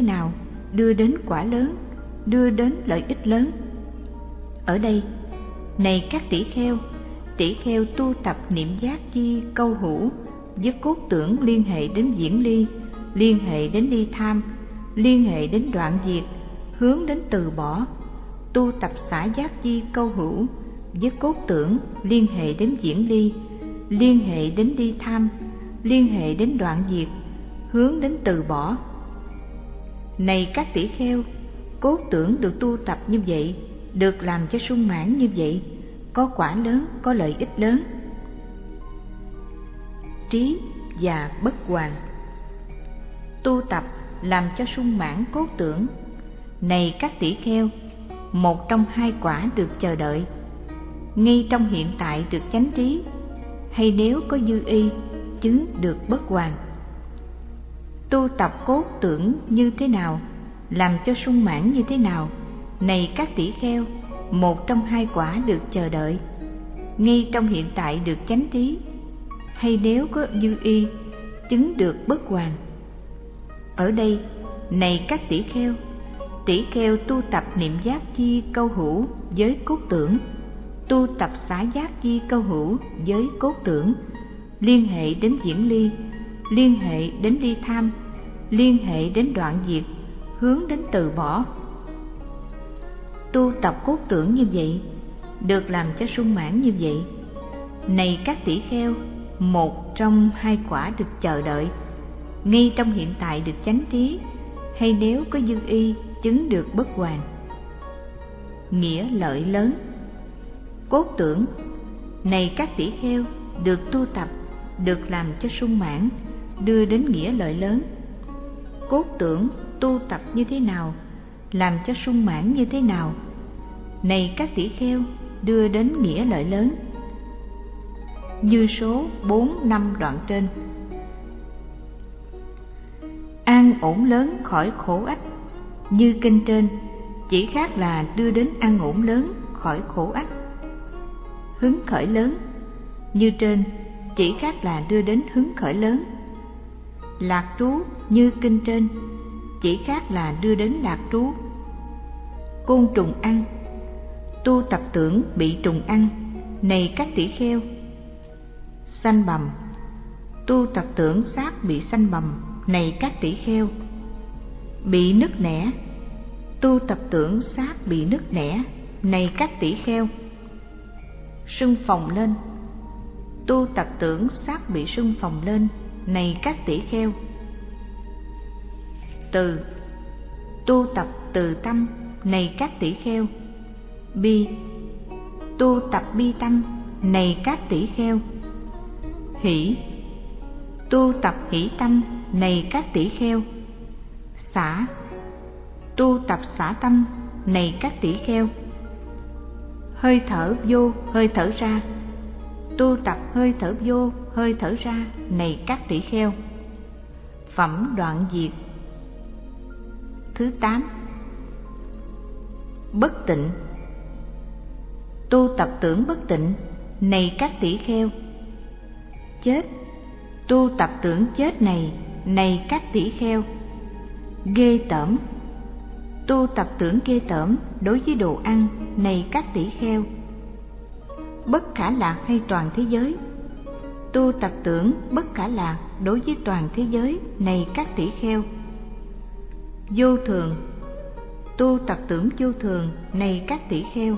thế nào đưa đến quả lớn, đưa đến lợi ích lớn. Ở đây, này các tỷ kheo tu tập niệm giác chi câu hữu, với cốt tưởng liên hệ đến viễn ly, liên hệ đến ly tham, liên hệ đến đoạn diệt, hướng đến từ bỏ. Tu tập xả giác chi câu hữu, với cốt tưởng liên hệ đến viễn ly, liên hệ đến ly tham, liên hệ đến đoạn diệt, hướng đến từ bỏ. Này các tỷ kheo, cốt tưởng được tu tập như vậy, được làm cho sung mãn như vậy, có quả lớn, có lợi ích lớn. Trí và bất hoàn. Tu tập làm cho sung mãn cốt tưởng. Này các tỷ kheo, một trong hai quả được chờ đợi, ngay trong hiện tại được chánh trí, hay nếu có dư y, chứng được bất hoàn. Tu tập cốt tưởng như thế nào, làm cho sung mãn như thế nào, này các tỷ kheo, một trong hai quả được chờ đợi, ngay trong hiện tại được chánh trí, hay nếu có dư y, chứng được bất hoàn. Ở đây, này các tỷ kheo tu tập niệm giác chi câu hữu với cốt tưởng, tu tập xả giác chi câu hữu với cốt tưởng, liên hệ đến viễn ly, liên hệ đến ly tham, liên hệ đến đoạn diệt, hướng đến từ bỏ. Tu tập cốt tưởng như vậy, được làm cho sung mãn như vậy, này các tỷ kheo, một trong hai quả được chờ đợi, ngay trong hiện tại được chánh trí, hay nếu có dư y, chứng được bất hoàn. Nghĩa lợi lớn. Cốt tưởng, này các tỷ kheo, được tu tập, được làm cho sung mãn, đưa đến nghĩa lợi lớn. Cốt tưởng tu tập như thế nào, làm cho sung mãn như thế nào, này các tỷ kheo, đưa đến nghĩa lợi lớn. Như số 4-5 đoạn trên. An ổn lớn khỏi khổ ách, như kinh trên, chỉ khác là đưa đến an ổn lớn khỏi khổ ách. Hứng khởi lớn, như trên, chỉ khác là đưa đến hứng khởi lớn. Lạc trú, như kinh trên, chỉ khác là đưa đến lạc trú. Côn trùng ăn, tu tập tưởng bị trùng ăn, này các tỷ kheo. Sanh bầm, tu tập tưởng xác bị sanh bầm, này các tỷ kheo. Bị nứt nẻ, tu tập tưởng xác bị nứt nẻ, này các tỷ kheo. Sưng phồng lên, tu tập tưởng xác bị sưng phồng lên, này các tỷ kheo. Từ, tu tập từ tâm, này các tỷ kheo. Bi, tu tập bi tâm, này các tỷ kheo. Hỷ, tu tập hỷ tâm, này các tỷ kheo. Xả, tu tập xả tâm, này các tỷ kheo. Hơi thở vô, hơi thở ra, tu tập hơi thở vô, hơi thở ra, này các tỷ kheo. Phẩm đoạn diệt. Thứ 8. Bất tịnh. Tu tập tưởng bất tịnh, này các tỷ kheo. Chết, tu tập tưởng chết này các tỷ kheo. Ghê tởm, tu tập tưởng ghê tởm đối với đồ ăn, này các tỷ kheo. Bất khả lạc hay toàn thế giới, tu tập tưởng bất khả lạc đối với toàn thế giới, này các tỷ kheo. Vô thường, tu tập tưởng vô thường, này các tỷ kheo.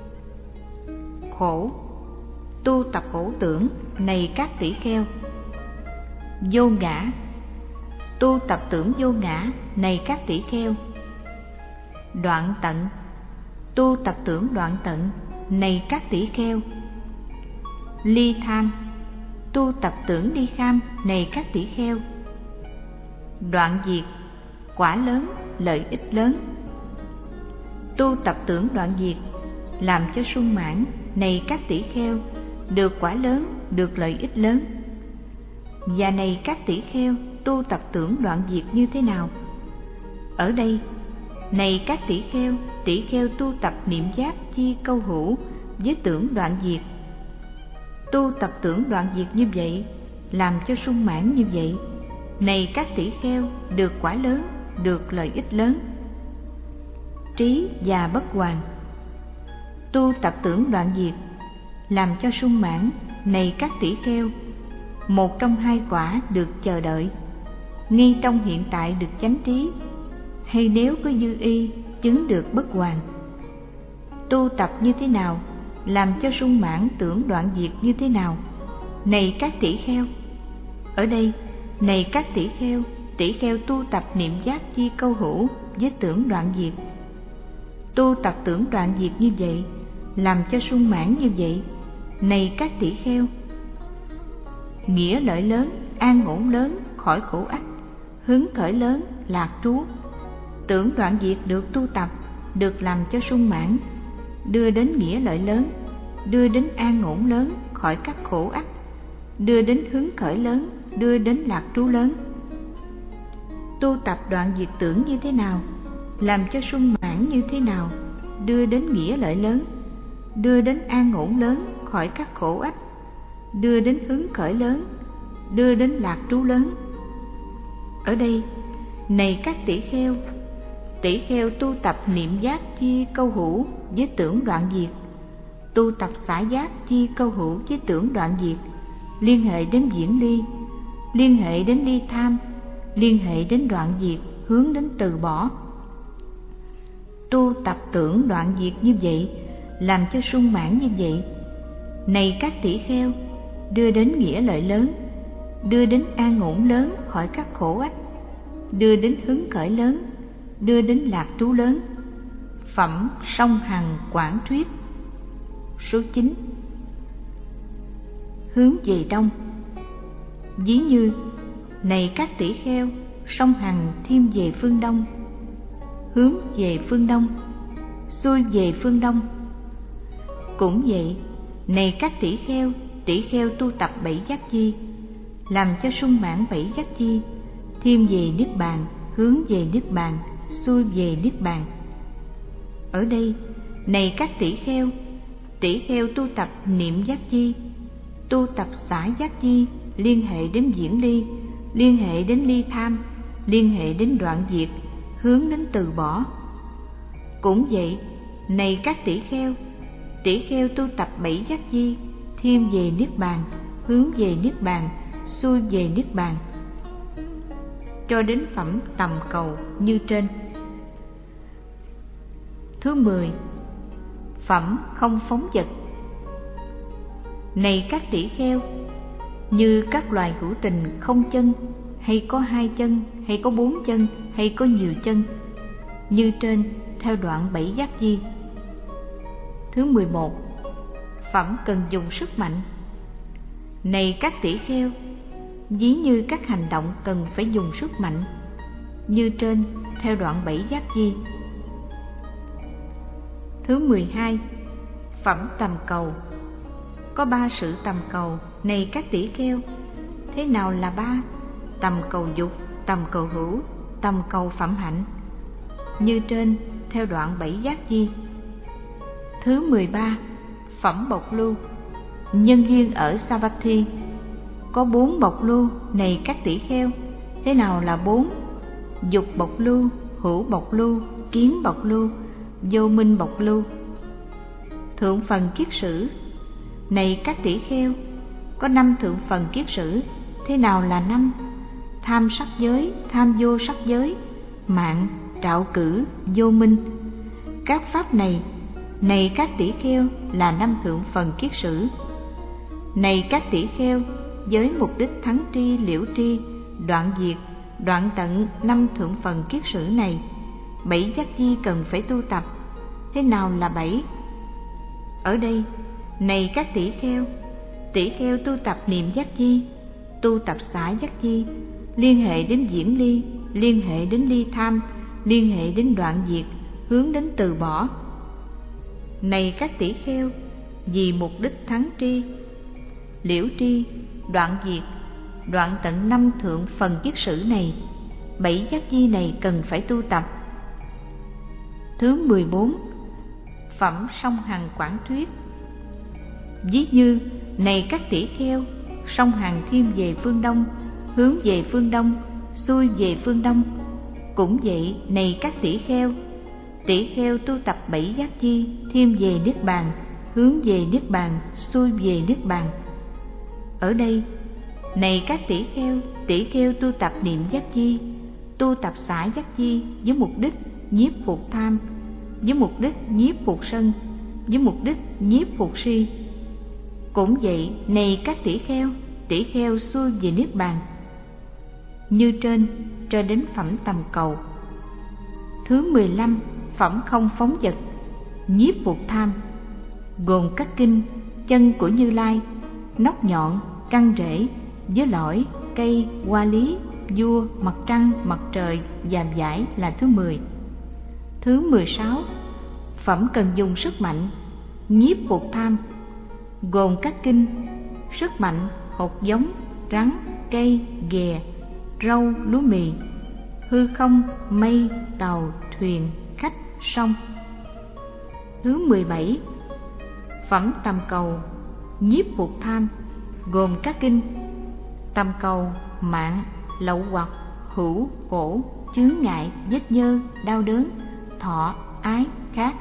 Khổ, tu tập khổ tưởng, này các tỷ kheo. Vô ngã, tu tập tưởng vô ngã, này các tỷ kheo. Đoạn tận, tu tập tưởng đoạn tận, này các tỷ kheo. Ly tham, tu tập tưởng ly tham, này các tỷ kheo. Đoạn diệt, quả lớn, lợi ích lớn. Tu tập tưởng đoạn diệt, làm cho sung mãn, này các tỷ kheo, được quả lớn, được lợi ích lớn. Và này các tỷ kheo, tu tập tưởng đoạn diệt như thế nào? Ở đây, này các tỷ kheo tu tập niệm giác chi câu hữu với tưởng đoạn diệt. Tu tập tưởng đoạn diệt như vậy, làm cho sung mãn như vậy, này các tỷ kheo, được quả lớn, được lợi ích lớn. Trí và bất hoàn. Tu tập tưởng đoạn diệt, làm cho sung mãn, này các tỷ kheo, một trong hai quả được chờ đợi, ngay trong hiện tại được chánh trí, hay nếu có dư y chứng được bất hoàn. Tu tập như thế nào, làm cho sung mãn tưởng đoạn diệt như thế nào, này các tỷ kheo. Ở đây, này các tỷ kheo tu tập niệm giác chi câu hữu với tưởng đoạn diệt. Tu tập tưởng đoạn diệt như vậy, làm cho sung mãn như vậy, này các tỷ kheo. Nghĩa lợi lớn, an ổn lớn, khỏi khổ ách, hứng khởi lớn, lạc trú. Tưởng đoạn diệt được tu tập, được làm cho sung mãn, đưa đến nghĩa lợi lớn, đưa đến an ổn lớn, khỏi các khổ ách, đưa đến hứng khởi lớn, đưa đến lạc trú lớn. Tu tập đoạn diệt tưởng như thế nào, làm cho sung mãn như thế nào, đưa đến nghĩa lợi lớn, đưa đến an ổn lớn, khỏi các khổ ách, đưa đến hứng khởi lớn, đưa đến lạc trú lớn. Ở đây, này các tỷ kheo tu tập niệm giác chi câu hữu với tưởng đoạn diệt, tu tập xả giác chi câu hữu với tưởng đoạn diệt, liên hệ đến viễn ly, liên hệ đến ly tham, liên hệ đến đoạn diệt, hướng đến từ bỏ. Tu tập tưởng đoạn diệt như vậy, làm cho sung mãn như vậy, này các tỷ kheo, đưa đến nghĩa lợi lớn, đưa đến an ổn lớn, khỏi các khổ ách, đưa đến hứng khởi lớn, đưa đến lạc trú lớn. Phẩm Song Hằng Quảng Thuyết. Số 9. Hướng về đông. Ví như, này các tỷ kheo, song hằng thêm về phương đông, hướng về phương đông, xuôi về phương đông. Cũng vậy, này các tỷ kheo tu tập bảy giác chi, làm cho sung mãn bảy giác chi, thêm về niết bàn, hướng về niết bàn, xuôi về niết bàn. Ở đây, này các tỷ kheo tu tập niệm giác chi, tu tập xả giác chi, liên hệ đến viễn ly, liên hệ đến ly tham, liên hệ đến đoạn diệt, hướng đến từ bỏ. Cũng vậy, này các tỷ kheo tu tập bảy giác chi, thêm về niết bàn, hướng về niết bàn, xuôi về niết bàn, cho đến phẩm tầm cầu như trên. Thứ 10. Phẩm không phóng dật. Này các tỷ kheo, như các loài hữu tình không chân, hay có hai chân, hay có bốn chân, hay có nhiều chân, như trên theo đoạn bảy giác chi. Thứ 11. Phẩm cần dùng sức mạnh. Này các tỷ kheo, ví như các hành động cần phải dùng sức mạnh, như trên theo đoạn bảy giác chi. Thứ 12. Phẩm tầm cầu. Có ba sự tầm cầu, này các tỷ kheo. Thế nào là ba? Tầm cầu dục, tầm cầu hữu, tầm cầu phẩm hạnh, như trên theo đoạn bảy giác chi. Thứ 13. Phẩm bộc lưu. Nhân duyên ở Savatthi. Có bốn bộc lưu, này các tỷ kheo. Thế nào là bốn? Dục bộc lưu, hữu bộc lưu, kiến bộc lưu, vô minh bộc lưu. Thượng phần kiết sử. Này các tỷ kheo, có 5 thượng phần kiết sử. Thế nào là 5? Tham sắc giới, tham vô sắc giới, mạng, trạo cử, vô minh. Các pháp này, này các tỷ kheo, là 5 thượng phần kiết sử. Này các tỷ kheo, với mục đích thắng tri, liễu tri, đoạn diệt, đoạn tận 5 thượng phần kiết sử này, 7 giác chi cần phải tu tập. Thế nào là 7? Ở đây, này các tỷ kheo tu tập niệm giác chi, tu tập xả giác chi, liên hệ đến viễn ly, liên hệ đến ly tham, liên hệ đến đoạn diệt, hướng đến từ bỏ. Này các tỷ kheo, vì mục đích thắng tri, liễu tri, đoạn diệt, đoạn tận 5 thượng phần kiết sử này, 7 giác chi này cần phải tu tập. Thứ 14. Phẩm song hằng quảng thuyết. Ví như, này các tỷ kheo, song hằng thêm về phương đông, hướng về phương đông, xuôi về phương đông. Cũng vậy, này các tỷ kheo tu tập 7 giác chi, thêm về niết bàn, hướng về niết bàn, xuôi về niết bàn. Ở đây, này các tỷ kheo tu tập niệm giác chi, tu tập xả giác chi với mục đích nhiếp phục tham, với mục đích nhiếp phục sân, với mục đích nhiếp phục si. Cũng vậy, này các tỷ kheo xuôi về niết bàn. Như trên, cho đến phẩm tầm cầu. Thứ 15, phẩm không phóng dật, nhiếp phục tham, gồm các kinh, chân của Như Lai, nóc nhọn, căn rễ, với lõi, cây, hoa lý, vua, mặt trăng, mặt trời và dải là thứ 10. Thứ 16, phẩm cần dùng sức mạnh, nhiếp phục tham, gồm các kinh, sức mạnh, hột giống, rắn, cây, ghè, rau, lúa mì, hư không, mây, tàu, thuyền, khách, sông. Thứ 17, phẩm tầm cầu, nhiếp phục tham, gồm các kinh, tầm cầu, mạng, lậu hoặc, hữu, khổ, chướng ngại, vết nhơ, đau đớn, thọ, ái, khác.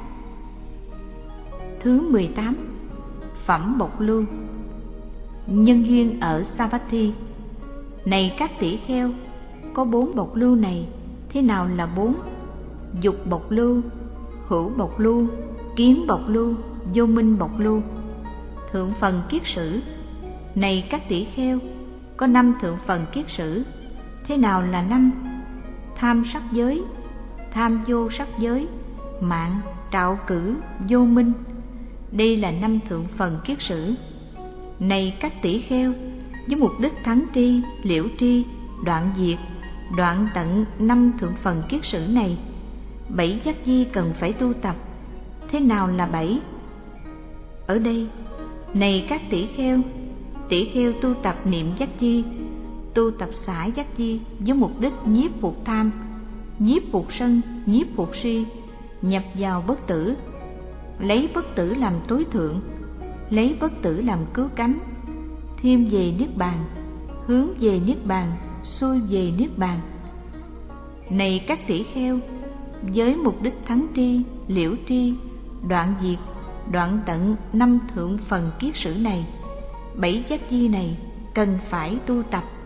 Thứ 18, phẩm bộc lưu, nhân duyên ở Savatthi. Này các tỷ kheo, có 4 bộc lưu này. Thế nào là 4? Dục bộc lưu, hữu bộc lưu, kiến bộc lưu, vô minh bộc lưu. Thượng phần kiết sử. Này các tỷ kheo, có 5 thượng phần kiết sử. Thế nào là 5? Tham sắc giới, tham vô sắc giới, mạng, trạo cử, vô minh. Đây là 5 thượng phần kiết sử. Này các tỷ kheo, với mục đích thắng tri, liễu tri, đoạn diệt, đoạn tận 5 thượng phần kiết sử này, 7 giác chi cần phải tu tập. Thế nào là 7? Ở đây, này các tỷ kheo tu tập niệm giác chi, tu tập xả giác chi với mục đích nhiếp phục tham, nhiếp phục sân, nhiếp phục si, nhập vào bất tử, lấy bất tử làm tối thượng, lấy bất tử làm cứu cánh, thêm về niết bàn, hướng về niết bàn, xuôi về niết bàn. Này các tỷ kheo, với mục đích thắng tri, liễu tri, đoạn diệt, đoạn tận 5 thượng phần kiết sử này, 7 giác chi này cần phải tu tập.